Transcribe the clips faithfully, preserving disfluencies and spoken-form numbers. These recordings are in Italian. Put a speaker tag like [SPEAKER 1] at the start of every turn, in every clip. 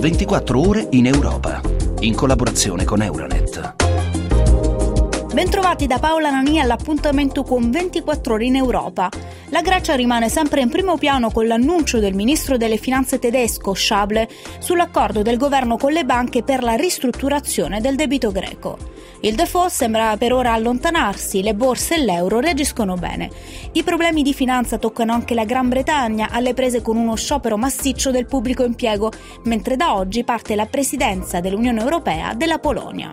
[SPEAKER 1] ventiquattro ore in Europa, in collaborazione con Euronet.
[SPEAKER 2] Bentrovati da Paola Nani all'appuntamento con ventiquattro ore in Europa. La Grecia rimane sempre in primo piano con l'annuncio del ministro delle finanze tedesco Schäuble sull'accordo del governo con le banche per la ristrutturazione del debito greco. Il default sembra per ora allontanarsi, le borse e l'euro reagiscono bene. I problemi di finanza toccano anche la Gran Bretagna, alle prese con uno sciopero massiccio del pubblico impiego, mentre da oggi parte la presidenza dell'Unione Europea della Polonia.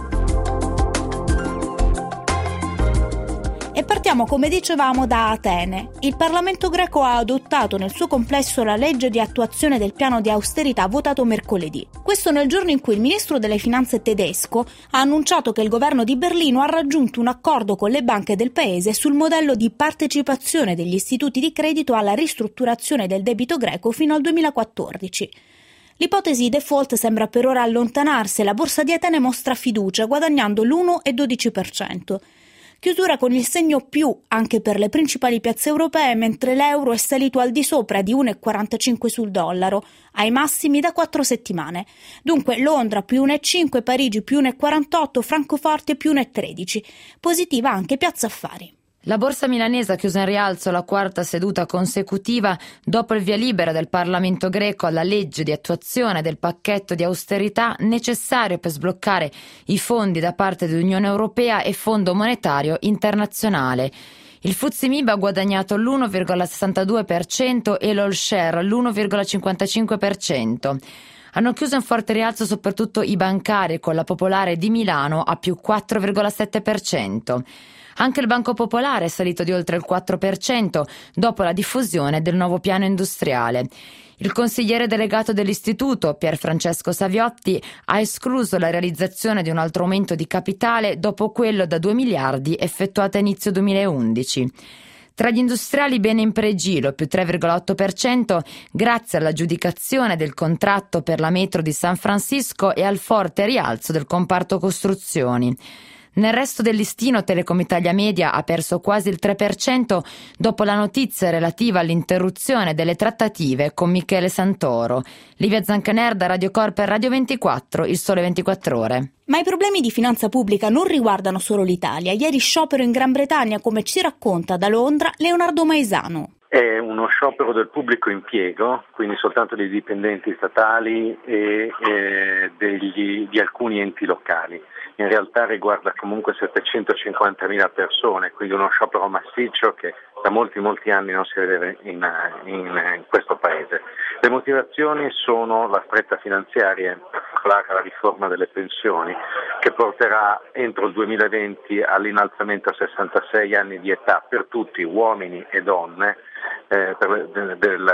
[SPEAKER 2] E partiamo, come dicevamo, da Atene. Il Parlamento greco ha adottato nel suo complesso la legge di attuazione del piano di austerità votato mercoledì. Questo nel giorno in cui il ministro delle finanze tedesco ha annunciato che il governo di Berlino ha raggiunto un accordo con le banche del paese sul modello di partecipazione degli istituti di credito alla ristrutturazione del debito greco fino al duemilaquattordici. L'ipotesi default sembra per ora allontanarsi e la borsa di Atene mostra fiducia, guadagnando l'uno virgola dodici per cento. Chiusura con il segno più anche per le principali piazze europee, mentre l'euro è salito al di sopra di uno virgola quarantacinque sul dollaro, ai massimi da quattro settimane. Dunque Londra più uno virgola cinque, Parigi più uno virgola quarantotto, Francoforte più uno virgola tredici. Positiva anche Piazza Affari.
[SPEAKER 3] La borsa milanese ha chiuso in rialzo la quarta seduta consecutiva dopo il via libera del Parlamento greco alla legge di attuazione del pacchetto di austerità necessario per sbloccare i fondi da parte dell'Unione Europea e Fondo Monetario Internazionale. Il F T S E M I B ha guadagnato l'uno virgola sessantadue per cento e l'All Share l'uno virgola cinquantacinque per cento. Hanno chiuso in forte rialzo soprattutto i bancari, con la Popolare di Milano a più quattro virgola sette per cento. Anche il Banco Popolare è salito di oltre il quattro per cento dopo la diffusione del nuovo piano industriale. Il consigliere delegato dell'istituto, Pier Francesco Saviotti, ha escluso la realizzazione di un altro aumento di capitale dopo quello da due miliardi effettuato a inizio duemilaundici. Tra gli industriali bene in pregilo, più tre virgola otto per cento, grazie all'aggiudicazione del contratto per la metro di San Francisco e al forte rialzo del comparto costruzioni. Nel resto del listino Telecom Italia Media ha perso quasi il tre per cento dopo la notizia relativa all'interruzione delle trattative con Michele Santoro. Livia Zancaner da Radio Corp e Radio ventiquattro, Il Sole ventiquattro Ore.
[SPEAKER 2] Ma i problemi di finanza pubblica non riguardano solo l'Italia. Ieri sciopero in Gran Bretagna, come ci racconta da Londra Leonardo Maisano.
[SPEAKER 4] È uno sciopero del pubblico impiego, quindi soltanto dei dipendenti statali e eh, degli, di alcuni enti locali. In realtà riguarda comunque settecentocinquantamila persone, quindi uno sciopero massiccio che da molti molti anni non si vede in, in, in questo paese. Le motivazioni sono la stretta finanziaria, in particolare la riforma delle pensioni, che porterà entro il duemilaventi all'innalzamento a sessantasei anni di età per tutti, uomini e donne, eh, per, del, del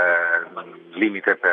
[SPEAKER 4] limite per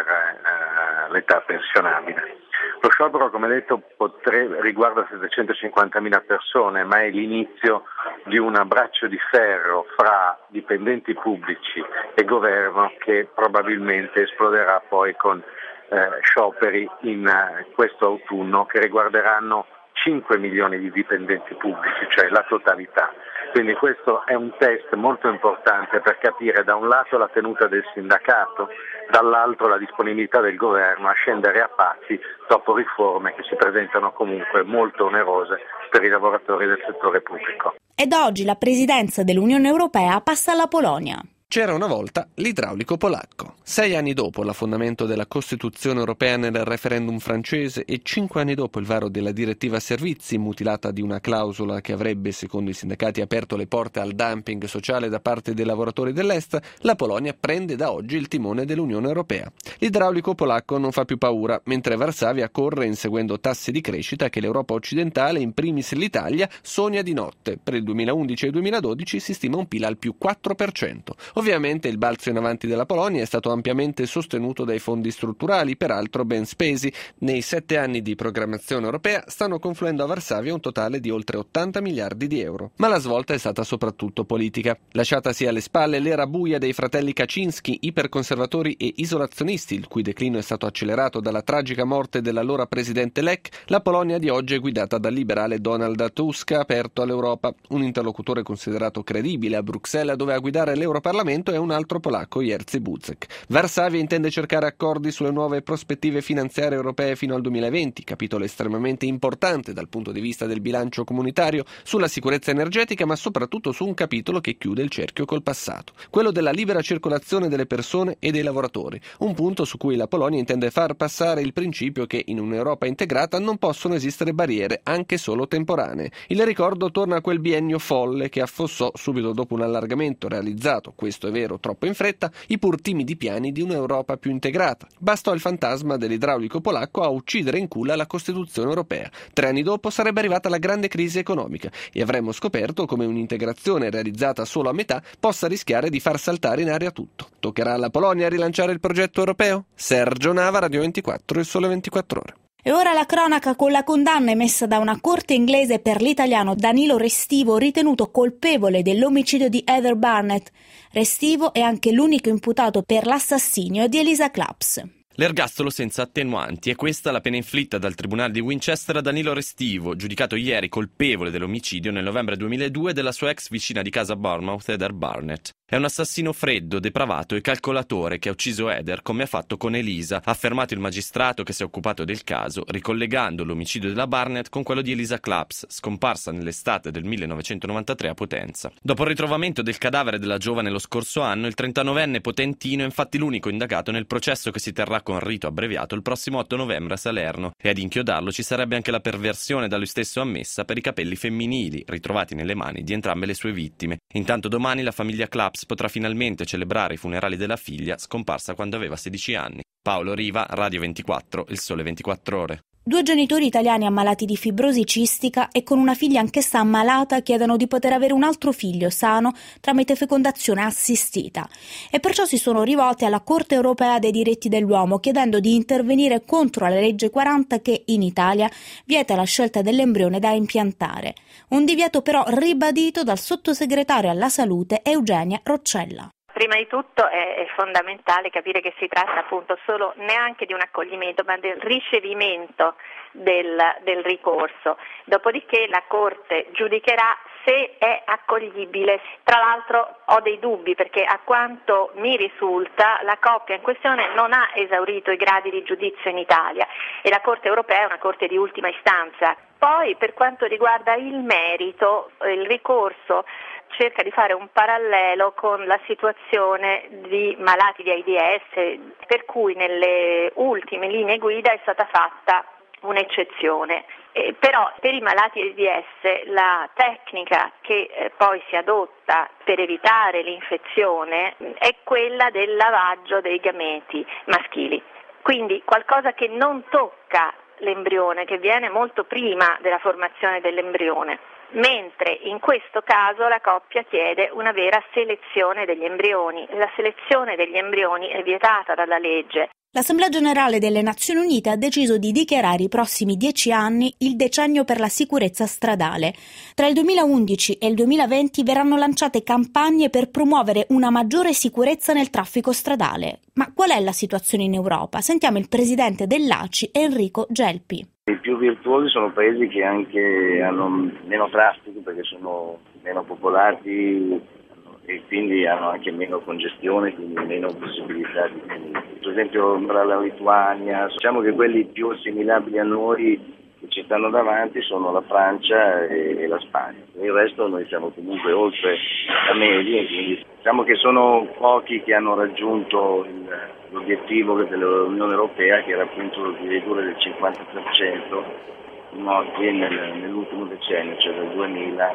[SPEAKER 4] eh, l'età pensionabile. Lo sciopero, come detto, potrebbe, riguarda settecentocinquantamila persone, ma è l'inizio di un abbraccio di ferro fra dipendenti pubblici e governo che probabilmente esploderà poi con eh, scioperi in uh, questo autunno che riguarderanno cinque milioni di dipendenti pubblici, cioè la totalità. Quindi questo è un test molto importante per capire da un lato la tenuta del sindacato, dall'altro la disponibilità del governo a scendere a patti dopo riforme che si presentano comunque molto onerose per i lavoratori del settore pubblico.
[SPEAKER 2] E da oggi la presidenza dell'Unione Europea passa alla Polonia.
[SPEAKER 5] C'era una volta l'idraulico polacco. Sei anni dopo l'affondamento della Costituzione europea nel referendum francese e cinque anni dopo il varo della direttiva servizi, mutilata di una clausola che avrebbe, secondo i sindacati, aperto le porte al dumping sociale da parte dei lavoratori dell'Est, la Polonia prende da oggi il timone dell'Unione Europea. L'idraulico polacco non fa più paura, mentre Varsavia corre inseguendo tassi di crescita che l'Europa occidentale, in primis l'Italia, sogna di notte. Per il duemilaundici e duemiladodici si stima un P I L al più quattro per cento. Ovviamente il balzo in avanti della Polonia è stato ampiamente sostenuto dai fondi strutturali, peraltro ben spesi. Nei sette anni di programmazione europea stanno confluendo a Varsavia un totale di oltre ottanta miliardi di euro. Ma la svolta è stata soprattutto politica. Lasciatasi alle spalle l'era buia dei fratelli Kaczynski, iperconservatori e isolazionisti, il cui declino è stato accelerato dalla tragica morte dell'allora presidente Lech, la Polonia di oggi è guidata dal liberale Donald Tusk, aperto all'Europa, un interlocutore considerato credibile a Bruxelles, dove a guidare l'Europarlamento regolamento è un altro polacco, Jerzy Buzek. Varsavia intende cercare accordi sulle nuove prospettive finanziarie europee fino al duemilaventi, capitolo estremamente importante dal punto di vista del bilancio comunitario, sulla sicurezza energetica, ma soprattutto su un capitolo che chiude il cerchio col passato, quello della libera circolazione delle persone e dei lavoratori, un punto su cui la Polonia intende far passare il principio che in un'Europa integrata non possono esistere barriere, anche solo temporanee. Il ricordo torna a quel biennio folle che affossò, subito dopo un allargamento realizzato, questo è vero, troppo in fretta, i pur timidi piani di un'Europa più integrata. Bastò il fantasma dell'idraulico polacco a uccidere in culla la Costituzione europea. Tre anni dopo sarebbe arrivata la grande crisi economica e avremmo scoperto come un'integrazione realizzata solo a metà possa rischiare di far saltare in aria tutto. Toccherà alla Polonia rilanciare il progetto europeo? Sergio Nava, Radio ventiquattro, il Sole ventiquattro Ore.
[SPEAKER 2] E ora la cronaca con la condanna emessa da una corte inglese per l'italiano Danilo Restivo, ritenuto colpevole dell'omicidio di Heather Barnett. Restivo è anche l'unico imputato per l'assassinio di Elisa Claps.
[SPEAKER 6] L'ergastolo senza attenuanti, è questa la pena inflitta dal Tribunale di Winchester a Danilo Restivo, giudicato ieri colpevole dell'omicidio nel novembre duemiladue della sua ex vicina di casa Bournemouth, Heather Barnett. È un assassino freddo, depravato e calcolatore che ha ucciso Heather come ha fatto con Elisa, ha affermato il magistrato che si è occupato del caso, ricollegando l'omicidio della Barnett con quello di Elisa Claps, scomparsa nell'estate del millenovecentonovantatré a Potenza. Dopo il ritrovamento del cadavere della giovane lo scorso anno, il trentanovenne potentino è infatti l'unico indagato nel processo che si terrà con rito abbreviato il prossimo otto novembre a Salerno, e ad inchiodarlo ci sarebbe anche la perversione da lui stesso ammessa per i capelli femminili ritrovati nelle mani di entrambe le sue vittime. Intanto domani la famiglia Claps potrà finalmente celebrare i funerali della figlia scomparsa quando aveva sedici anni. Paolo Riva, Radio ventiquattro, il Sole ventiquattro Ore.
[SPEAKER 2] Due genitori italiani ammalati di fibrosi cistica e con una figlia anch'essa ammalata chiedono di poter avere un altro figlio sano tramite fecondazione assistita e perciò si sono rivolti alla Corte europea dei diritti dell'uomo chiedendo di intervenire contro la legge quaranta che in Italia vieta la scelta dell'embrione da impiantare. Un divieto però ribadito dal sottosegretario alla salute Eugenia Roccella.
[SPEAKER 7] Prima di tutto è fondamentale capire che si tratta appunto solo neanche di un accoglimento ma del ricevimento del, del ricorso, dopodiché la Corte giudicherà se è accoglibile. Tra l'altro ho dei dubbi perché a quanto mi risulta la coppia in questione non ha esaurito i gradi di giudizio in Italia e la Corte europea è una Corte di ultima istanza. Poi per quanto riguarda il merito, il ricorso cerca di fare un parallelo con la situazione di malati di AIDS, per cui nelle ultime linee guida è stata fatta un'eccezione. Eh, però per i malati AIDS la tecnica che eh, poi si adotta per evitare l'infezione è quella del lavaggio dei gameti maschili, quindi qualcosa che non tocca l'embrione, che viene molto prima della formazione dell'embrione. Mentre in questo caso la coppia chiede una vera selezione degli embrioni. La selezione degli embrioni è vietata dalla legge.
[SPEAKER 2] L'Assemblea Generale delle Nazioni Unite ha deciso di dichiarare i prossimi dieci anni il decennio per la sicurezza stradale. Tra il duemilaundici e il duemilaventi verranno lanciate campagne per promuovere una maggiore sicurezza nel traffico stradale. Ma qual è la situazione in Europa? Sentiamo il presidente dell'A C I, Enrico Gelpi.
[SPEAKER 8] I più virtuosi sono paesi che anche hanno meno traffico perché sono meno popolati e quindi hanno anche meno congestione, quindi meno possibilità di... Per esempio la Lituania, diciamo che quelli più assimilabili a noi che ci stanno davanti sono la Francia e, e la Spagna. Per il resto noi siamo comunque oltre la media, quindi diciamo che sono pochi che hanno raggiunto il, l'obiettivo dell'Unione Europea, che era appunto di ridurre del cinquanta per cento i morti nel, nell'ultimo decennio, cioè del duemila.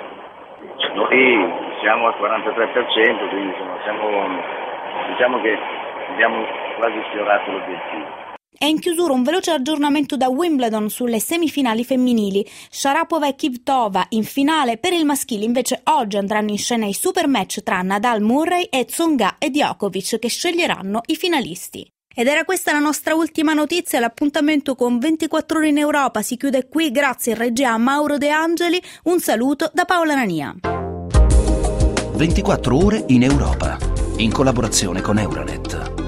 [SPEAKER 8] Noi siamo al quarantatré per cento, quindi insomma, siamo, diciamo che abbiamo quasi sfiorato l'obiettivo.
[SPEAKER 2] E in chiusura un veloce aggiornamento da Wimbledon sulle semifinali femminili. Sharapova e Kvitova in finale, per il maschile invece oggi andranno in scena i super match tra Nadal, Murray e Tsonga e Djokovic che sceglieranno i finalisti. Ed era questa la nostra ultima notizia, l'appuntamento con ventiquattro ore in Europa si chiude qui, grazie in regia a Mauro De Angeli, un saluto da Paola Nania.
[SPEAKER 1] ventiquattro ore in Europa, in collaborazione con Euronet.